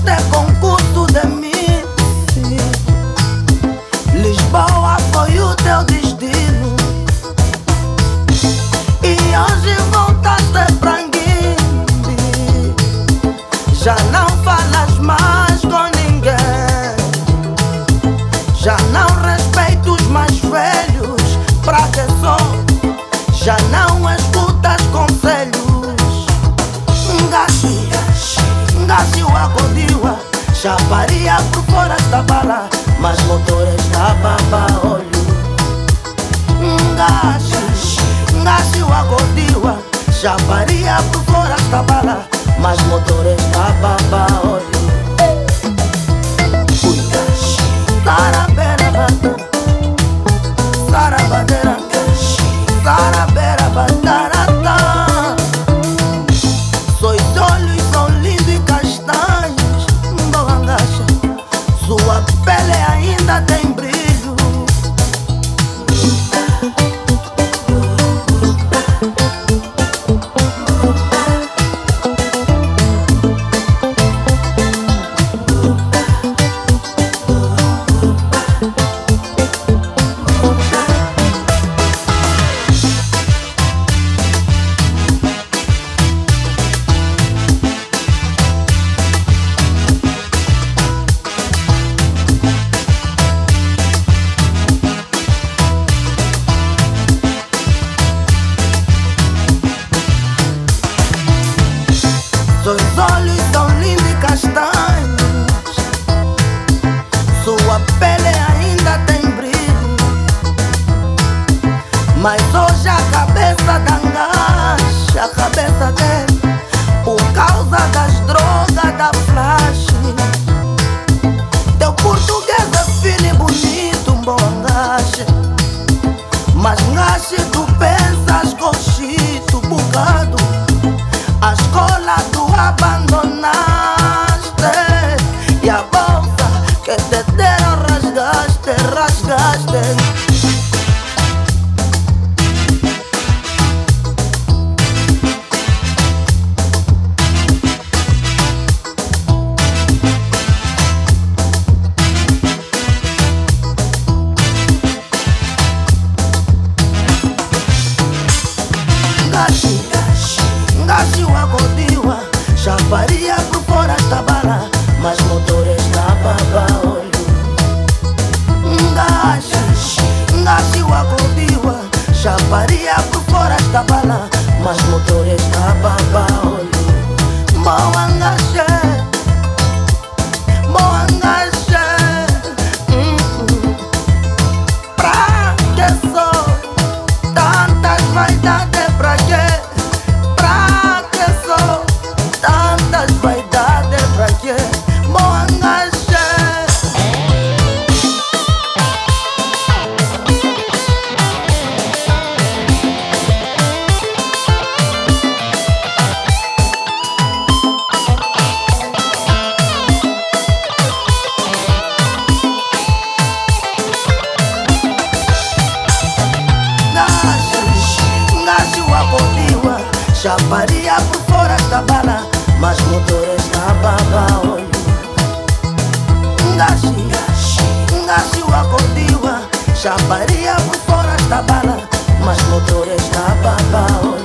este concurso de mim. Lisboa foi o teu destino e hoje voltaste pra Guimbe. Já não falas mais com ninguém, já não respeito os mais velhos. Pra que só? Já não escutas conselhos. Ngashi wakodiwa, chaparia por fora esta bala, mas motores da baba olho. Ngashi wakodiwa, chaparia por fora esta bala, mas motores da baba olho. Sarabera bata, sarabadera, sarabera batarata. Sois olhos, são lindos e castanhos, Boangacha. Sua pele ainda tem brilho. Seus olhos são lindos e castanhos, sua pele ainda tem brilho. Mas hoje a cabeça da Ngashi, a cabeça dele, por causa das drogas da flash. Teu português é fino e bonito, Boangacha, mas Ngashi tu pensas coxito, bugado. A escola tu abandonaste e a bolsa que te deram rasgaste, rasgaste. Ngashi wakodiwa, chaparia por fora esta bala, mas motores da baba olho. Ngashi wakodiwa, chaparia por fora esta bala, mas motores da baba olho. Boangacha, Boangacha, pra que só tantas vaidades, pra quê? Tantas vaidades pra quê? Boangacha. Ngashi wakodiwa, chaparia por fora esta bala, mas motores da baba olho. Ngashi wakodiwa, chaparia por fora esta bala, mas motores da baba olho.